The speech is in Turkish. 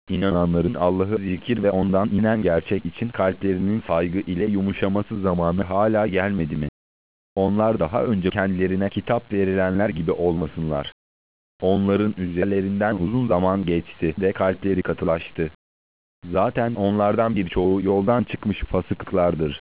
İnananların Allah'ı zikir ve ondan inen gerçek için kalplerinin saygı ile yumuşaması zamanı hala gelmedi mi? Onlar daha önce kendilerine kitap verilenler gibi olmasınlar. Onların üzerlerinden uzun zaman geçti ve kalpleri katılaştı. Zaten onlardan birçoğu yoldan çıkmış fasıklardır.